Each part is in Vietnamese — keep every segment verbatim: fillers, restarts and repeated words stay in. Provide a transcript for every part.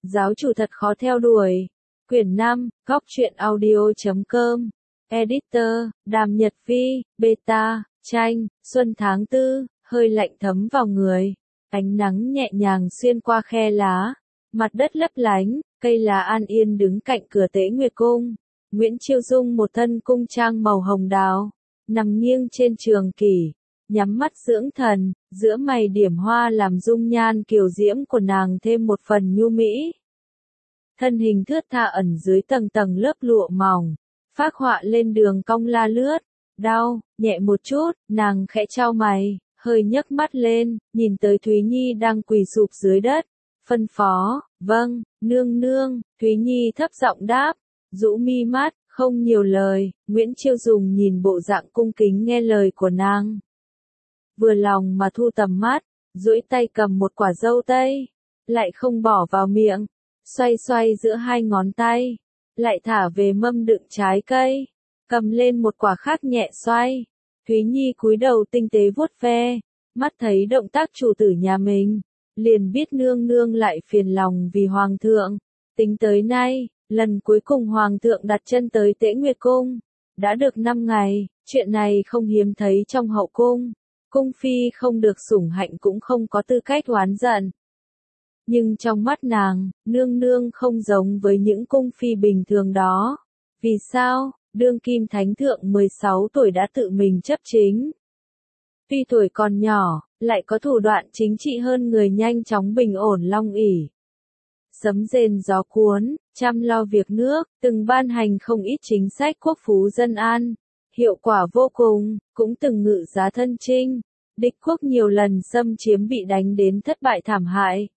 Giáo chủ thật khó theo đuổi. Quyển năm, góc truyện audio chấm com. Editor, Đàm Nhật Vi, Beta, tranh, xuân tháng tư, hơi lạnh thấm vào người. Ánh nắng nhẹ nhàng xuyên qua khe lá. Mặt đất lấp lánh, cây lá an yên đứng cạnh cửa Tế Nguyệt Cung. Nguyễn Chiêu Dung một thân cung trang màu hồng đào, nằm nghiêng trên trường kỷ, nhắm mắt dưỡng thần, giữa mày điểm hoa làm dung nhan kiều diễm của nàng thêm một phần nhu mỹ. Thân hình thướt tha ẩn dưới tầng tầng lớp lụa mỏng, phác họa lên đường cong la lướt, đau, nhẹ một chút, nàng khẽ chau mày, hơi nhấc mắt lên, nhìn tới Thúy Nhi đang quỳ sụp dưới đất, phân phó, vâng, nương nương, Thúy Nhi thấp giọng đáp, rũ mi mắt, không nhiều lời. Nguyễn Chiêu Dung nhìn bộ dạng cung kính nghe lời của nàng. Vừa lòng mà thu tầm mắt, duỗi tay cầm một quả dâu tây, lại không bỏ vào miệng, xoay xoay giữa hai ngón tay, lại thả về mâm đựng trái cây, cầm lên một quả khác nhẹ xoay. Thúy Nhi cúi đầu tinh tế vuốt ve, mắt thấy động tác chủ tử nhà mình, liền biết nương nương lại phiền lòng vì hoàng thượng. Tính tới nay, lần cuối cùng hoàng thượng đặt chân tới Tế Nguyệt Cung, đã được năm ngày, chuyện này không hiếm thấy trong hậu cung. Cung phi không được sủng hạnh cũng không có tư cách oán giận. Nhưng trong mắt nàng, nương nương không giống với những cung phi bình thường đó. Vì sao? Đương kim thánh thượng mười sáu tuổi đã tự mình chấp chính. Tuy tuổi còn nhỏ, lại có thủ đoạn chính trị hơn người, nhanh chóng bình ổn long ỷ. Sấm rền gió cuốn, chăm lo việc nước, từng ban hành không ít chính sách quốc phú dân an, hiệu quả vô cùng, cũng từng ngự giá thân chinh, địch quốc nhiều lần xâm chiếm bị đánh đến thất bại thảm hại.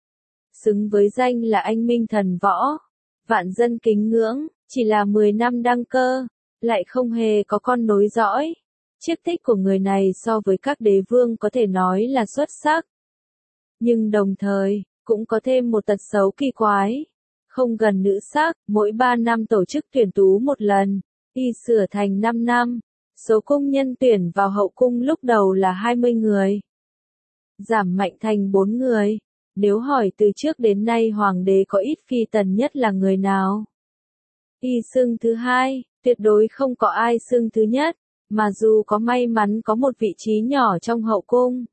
Xứng với danh là anh minh thần võ, vạn dân kính ngưỡng, chỉ là mười năm đăng cơ, lại không hề có con nối dõi. Chiếc tích của người này so với các đế vương có thể nói là xuất sắc. Nhưng đồng thời, cũng có thêm một tật xấu kỳ quái. Không gần nữ sắc, mỗi ba năm tổ chức tuyển tú một lần, y sửa thành năm năm. Số công nhân tuyển vào hậu cung lúc đầu là hai mươi người. Giảm mạnh thành bốn người. Nếu hỏi từ trước đến nay hoàng đế có ít phi tần nhất là người nào? Y xưng thứ hai, tuyệt đối không có ai xưng thứ nhất, mà dù có may mắn có một vị trí nhỏ trong hậu cung,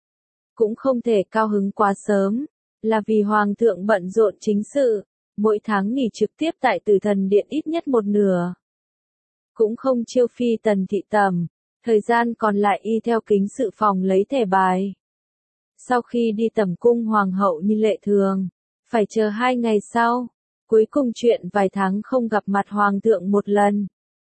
cũng không thể cao hứng quá sớm, là vì hoàng thượng bận rộn chính sự, mỗi tháng nghỉ trực tiếp tại Tử Thần Điện ít nhất một nửa. Cũng không chiêu phi tần thị tầm, thời gian còn lại y theo kính sự phòng lấy thẻ bài. Sau khi đi tẩm cung hoàng hậu như lệ thường, phải chờ hai ngày sau, cuối cùng chuyện vài tháng không gặp mặt hoàng thượng một lần.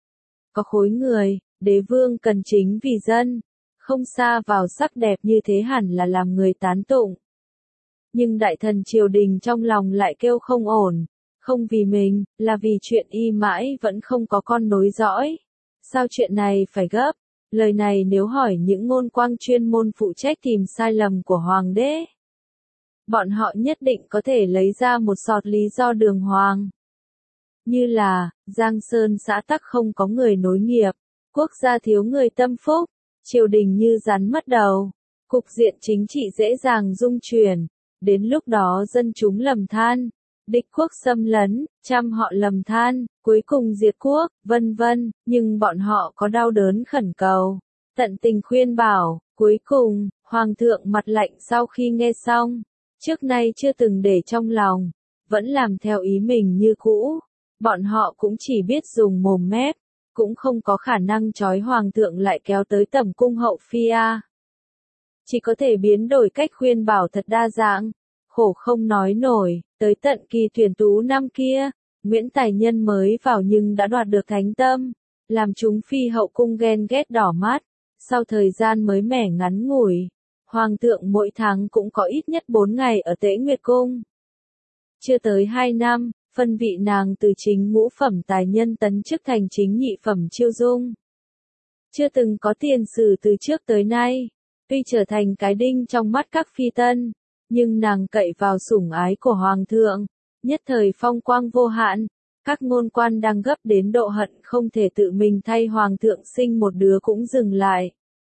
Có khối người, đế vương cần chính vì dân, không xa vào sắc đẹp như thế hẳn là làm người tán tụng. Nhưng đại thần triều đình trong lòng lại kêu không ổn, không vì mình, là vì chuyện y mãi vẫn không có con nối dõi. Sao chuyện này phải gấp? Lời này nếu hỏi những ngôn quang chuyên môn phụ trách tìm sai lầm của hoàng đế, bọn họ nhất định có thể lấy ra một sọt lý do đường hoàng. Như là, Giang Sơn xã tắc không có người nối nghiệp, quốc gia thiếu người tâm phúc, triều đình như rắn mất đầu, cục diện chính trị dễ dàng rung chuyển, đến lúc đó dân chúng lầm than, địch quốc xâm lấn, trăm họ lầm than, cuối cùng diệt quốc, vân vân, nhưng bọn họ có đau đớn khẩn cầu, tận tình khuyên bảo, cuối cùng, hoàng thượng mặt lạnh sau khi nghe xong, trước nay chưa từng để trong lòng, vẫn làm theo ý mình như cũ, bọn họ cũng chỉ biết dùng mồm mép, cũng không có khả năng trói hoàng thượng lại kéo tới tẩm cung hậu phi a. Chỉ có thể biến đổi cách khuyên bảo thật đa dạng, khổ không nói nổi, tới tận kỳ tuyển tú năm kia, Nguyễn Tài Nhân mới vào nhưng đã đoạt được thánh tâm, làm chúng phi hậu cung ghen ghét đỏ mắt. Sau thời gian mới mẻ ngắn ngủi, hoàng thượng mỗi tháng cũng có ít nhất bốn ngày ở Tế Nguyệt Cung. Chưa tới hai năm, phân vị nàng từ chính ngũ phẩm tài nhân tấn chức thành chính nhị phẩm Chiêu Dung. Chưa từng có tiền sử từ trước tới nay, tuy trở thành cái đinh trong mắt các phi tân, nhưng nàng cậy vào sủng ái của hoàng thượng, nhất thời phong quang vô hạn, các ngôn quan đang gấp đến độ hận không thể tự mình thay hoàng thượng sinh một đứa cũng dừng lại.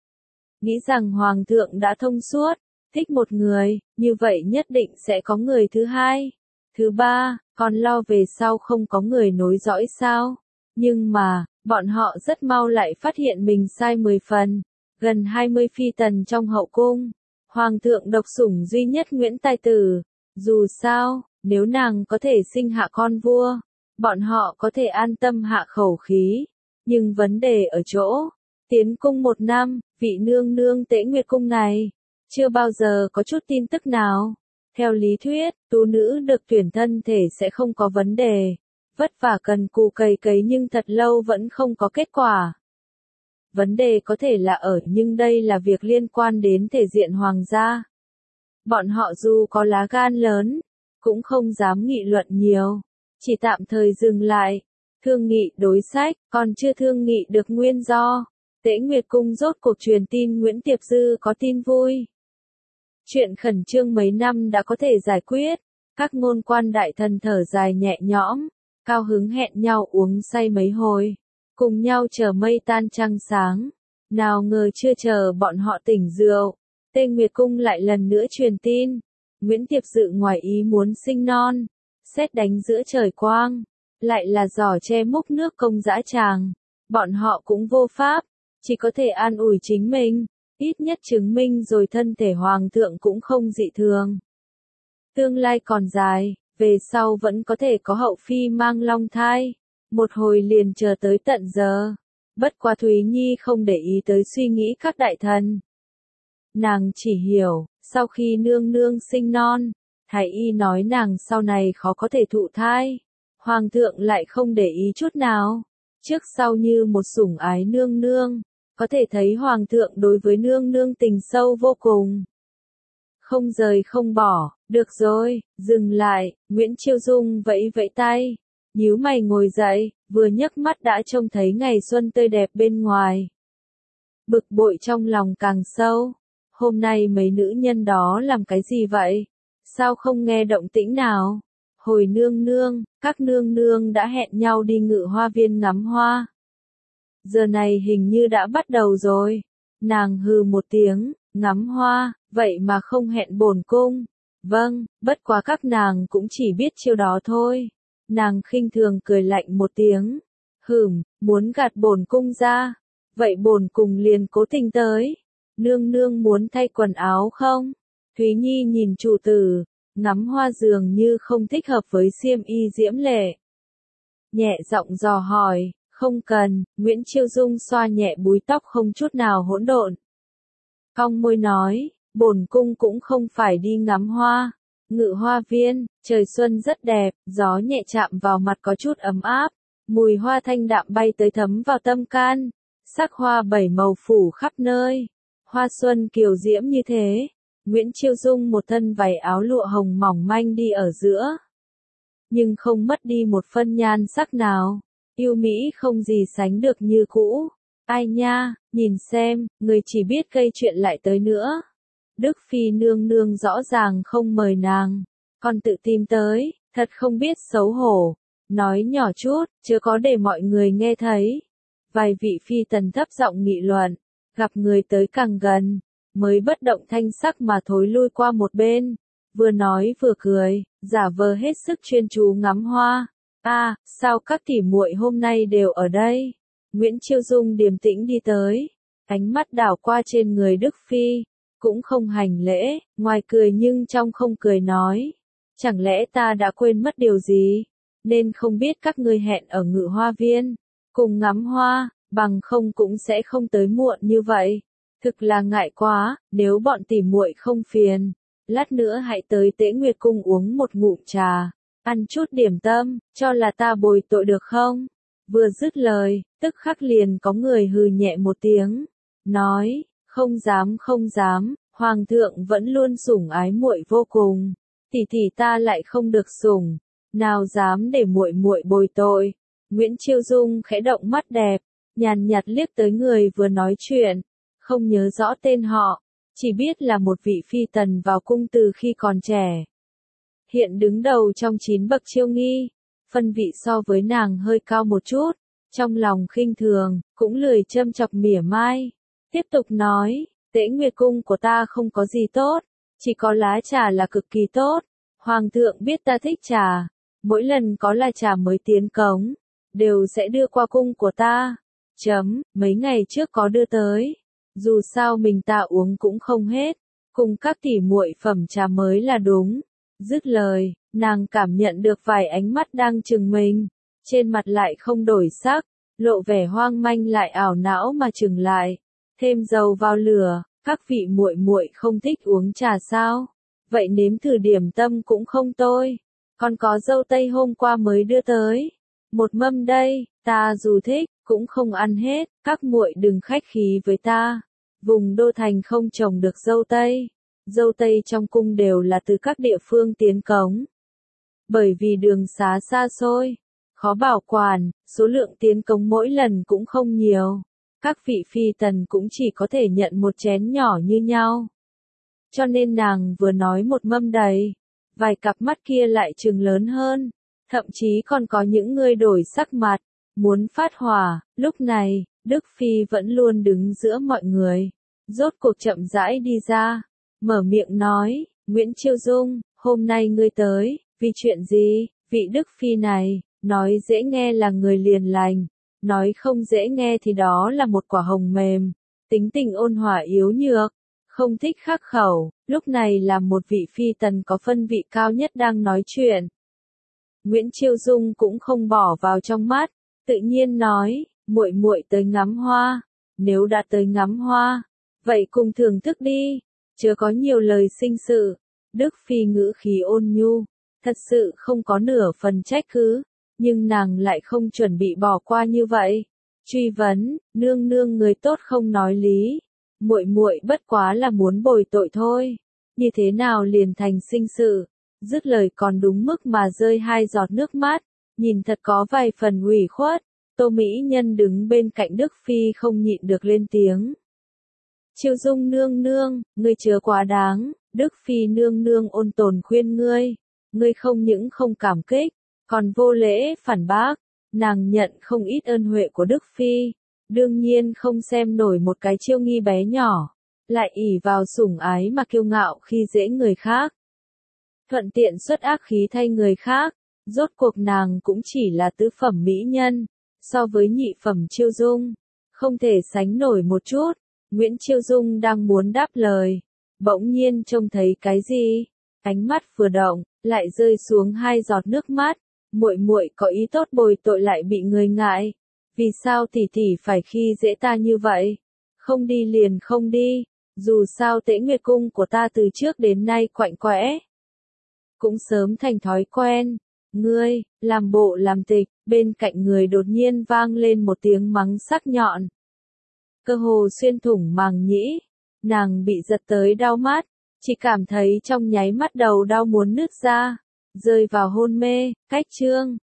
Nghĩ rằng hoàng thượng đã thông suốt, thích một người, như vậy nhất định sẽ có người thứ hai. Thứ ba, còn lo về sau không có người nối dõi sao? Nhưng mà, bọn họ rất mau lại phát hiện mình sai mười phần. Gần hai mươi phi tần trong hậu cung. Hoàng thượng độc sủng duy nhất Nguyễn Tài Tử. Dù sao, nếu nàng có thể sinh hạ con vua, bọn họ có thể an tâm hạ khẩu khí. Nhưng vấn đề ở chỗ, tiến cung một năm, vị nương nương Tế Nguyệt Cung này, chưa bao giờ có chút tin tức nào. Theo lý thuyết, tú nữ được tuyển thân thể sẽ không có vấn đề. Vất vả cần cù cày cấy nhưng thật lâu vẫn không có kết quả. Vấn đề có thể là ở nhưng đây là việc liên quan đến thể diện hoàng gia. Bọn họ dù có lá gan lớn, cũng không dám nghị luận nhiều. Chỉ tạm thời dừng lại. Thương nghị đối sách, còn chưa thương nghị được nguyên do. Tế Nguyệt Cung rốt cuộc truyền tin Nguyễn Tiệp Dư có tin vui. Chuyện khẩn trương mấy năm đã có thể giải quyết. Các ngôn quan đại thần thở dài nhẹ nhõm, cao hứng hẹn nhau uống say mấy hồi. Cùng nhau chờ mây tan trăng sáng. Nào ngờ chưa chờ bọn họ tỉnh rượu. Tế Nguyệt Cung lại lần nữa truyền tin. Nguyễn Tiệp Dự ngoài ý muốn sinh non. Sét đánh giữa trời quang. Lại là giỏ che múc nước công dã tràng. Bọn họ cũng vô pháp. Chỉ có thể an ủi chính mình. Ít nhất chứng minh rồi thân thể hoàng thượng cũng không dị thường. Tương lai còn dài. Về sau vẫn có thể có hậu phi mang long thai. Một hồi liền chờ tới tận giờ. Bất quá Thúy Nhi không để ý tới suy nghĩ các đại thần. Nàng chỉ hiểu, sau khi nương nương sinh non, thái y nói nàng sau này khó có thể thụ thai. Hoàng thượng lại không để ý chút nào. Trước sau như một sủng ái nương nương. Có thể thấy hoàng thượng đối với nương nương tình sâu vô cùng. Không rời không bỏ, được rồi, dừng lại, Nguyễn Chiêu Dung vẫy vẫy tay. Nhíu mày ngồi dậy, vừa nhấc mắt đã trông thấy ngày xuân tươi đẹp bên ngoài. Bực bội trong lòng càng sâu. Hôm nay mấy nữ nhân đó làm cái gì vậy? Sao không nghe động tĩnh nào? Hồi nương nương, các nương nương đã hẹn nhau đi ngự hoa viên ngắm hoa. Giờ này hình như đã bắt đầu rồi. Nàng hừ một tiếng, ngắm hoa, vậy mà không hẹn bổn cung. Vâng, bất quá các nàng cũng chỉ biết chiêu đó thôi. Nàng khinh thường cười lạnh một tiếng. Hửm, muốn gạt bổn cung ra. Vậy bổn cung liền cố tình tới. Nương nương muốn thay quần áo không? Thúy Nhi nhìn chủ tử, ngắm hoa dường như không thích hợp với xiêm y diễm lệ. Nhẹ giọng dò hỏi, không cần, Nguyễn Chiêu Dung xoa nhẹ búi tóc không chút nào hỗn độn. Cong môi nói, bổn cung cũng không phải đi ngắm hoa. Ngự hoa viên, trời xuân rất đẹp, gió nhẹ chạm vào mặt có chút ấm áp. Mùi hoa thanh đạm bay tới thấm vào tâm can. Sắc hoa bảy màu phủ khắp nơi. Hoa xuân kiều diễm như thế. Nguyễn Chiêu Dung một thân váy áo lụa hồng mỏng manh đi ở giữa. Nhưng không mất đi một phân nhan sắc nào. Yêu mỹ không gì sánh được như cũ. Ai nha, nhìn xem, người chỉ biết gây chuyện lại tới nữa. Đức Phi nương nương rõ ràng không mời nàng. Còn tự tìm tới, thật không biết xấu hổ. Nói nhỏ chút, chưa có để mọi người nghe thấy. Vài vị phi tần thấp giọng nghị luận. Gặp người tới càng gần, mới bất động thanh sắc mà thối lui qua một bên. Vừa nói vừa cười, giả vờ hết sức chuyên chú ngắm hoa. À, sao các tỷ muội hôm nay đều ở đây? Nguyễn Chiêu Dung điềm tĩnh đi tới, ánh mắt đảo qua trên người Đức Phi, cũng không hành lễ, ngoài cười nhưng trong không cười nói. Chẳng lẽ ta đã quên mất điều gì? Nên không biết các ngươi hẹn ở ngự hoa viên, cùng ngắm hoa, bằng không cũng sẽ không tới muộn như vậy. Thực là ngại quá, nếu bọn tỷ muội không phiền, lát nữa hãy tới Tế Nguyệt Cung uống một ngụm trà, ăn chút điểm tâm, cho là ta bồi tội được không? Vừa dứt lời, tức khắc liền có người hừ nhẹ một tiếng, nói, không dám không dám, hoàng thượng vẫn luôn sủng ái muội vô cùng, tỷ tỷ ta lại không được sủng, nào dám để muội muội bồi tội. Nguyễn Chiêu Dung khẽ động mắt đẹp, nhàn nhạt liếc tới người vừa nói chuyện, không nhớ rõ tên họ, chỉ biết là một vị phi tần vào cung từ khi còn trẻ. Hiện đứng đầu trong chín bậc chiêu nghi, phân vị so với nàng hơi cao một chút, trong lòng khinh thường, cũng lười châm chọc mỉa mai. Tiếp tục nói, Tế Nguyệt Cung của ta không có gì tốt, chỉ có lá trà là cực kỳ tốt, Hoàng thượng biết ta thích trà, mỗi lần có là trà mới tiến cống, đều sẽ đưa qua cung của ta. Chấm, mấy ngày trước có đưa tới, dù sao mình ta uống cũng không hết, cùng các tỉ muội phẩm trà mới là đúng. Dứt lời, nàng cảm nhận được vài ánh mắt đang chừng mình, trên mặt lại không đổi sắc, lộ vẻ hoang manh lại ảo não mà chừng lại. Thêm dầu vào lửa, các vị muội muội không thích uống trà sao? Vậy nếm thử điểm tâm cũng không tồi. Còn có dâu tây hôm qua mới đưa tới, một mâm đây, ta dù thích cũng không ăn hết, các muội đừng khách khí với ta. Vùng đô thành không trồng được dâu tây. Dâu tây trong cung đều là từ các địa phương tiến cống. Bởi vì đường xá xa xôi, khó bảo quản, số lượng tiến cống mỗi lần cũng không nhiều. Các vị phi tần cũng chỉ có thể nhận một chén nhỏ như nhau. Cho nên nàng vừa nói một mâm đầy, vài cặp mắt kia lại trừng lớn hơn, thậm chí còn có những người đổi sắc mặt, muốn phát hỏa. Lúc này, Đức Phi vẫn luôn đứng giữa mọi người, rốt cuộc chậm rãi đi ra, mở miệng nói, Nguyễn Chiêu Dung, hôm nay ngươi tới, vì chuyện gì? Vị Đức Phi này, nói dễ nghe là người liền lành, nói không dễ nghe thì đó là một quả hồng mềm, tính tình ôn hòa yếu nhược, không thích khắc khẩu. Lúc này là một vị phi tần có phân vị cao nhất đang nói chuyện. Nguyễn Chiêu Dung cũng không bỏ vào trong mắt, tự nhiên nói, muội muội tới ngắm hoa, nếu đã tới ngắm hoa, vậy cùng thưởng thức đi, chớ có nhiều lời sinh sự. Đức Phi ngữ khí ôn nhu, thật sự không có nửa phần trách cứ, nhưng nàng lại không chuẩn bị bỏ qua như vậy. Truy vấn, nương nương người tốt không nói lý, muội muội bất quá là muốn bồi tội thôi, như thế nào liền thành sinh sự. Dứt lời còn đúng mức mà rơi hai giọt nước mắt, nhìn thật có vài phần ủy khuất. Tô Mỹ Nhân đứng bên cạnh Đức Phi không nhịn được lên tiếng. Chiêu Dung nương nương, ngươi chớ quá đáng. Đức Phi nương nương ôn tồn khuyên ngươi, ngươi không những không cảm kích, còn vô lễ phản bác. Nàng nhận không ít ơn huệ của Đức Phi, đương nhiên không xem nổi một cái Chiêu Nghi bé nhỏ, lại ỷ vào sủng ái mà kiêu ngạo khi dễ người khác, thuận tiện xuất ác khí thay người khác. Rốt cuộc nàng cũng chỉ là tứ phẩm mỹ nhân, so với nhị phẩm Chiêu Dung, không thể sánh nổi một chút. Nguyễn Chiêu Dung đang muốn đáp lời, bỗng nhiên trông thấy cái gì, ánh mắt vừa động, lại rơi xuống hai giọt nước mắt. Muội muội có ý tốt bồi tội lại bị người ngại, vì sao tỷ tỷ phải khi dễ ta như vậy? Không đi liền không đi, dù sao Tễ Nguyệt cung của ta từ trước đến nay quạnh quẽ, cũng sớm thành thói quen. Ngươi, làm bộ làm tịch. Bên cạnh người đột nhiên vang lên một tiếng mắng sắc nhọn, cơ hồ xuyên thủng màng nhĩ. Nàng bị giật tới đau mắt, chỉ cảm thấy trong nháy mắt đầu đau muốn nứt ra, rơi vào hôn mê. Cách chương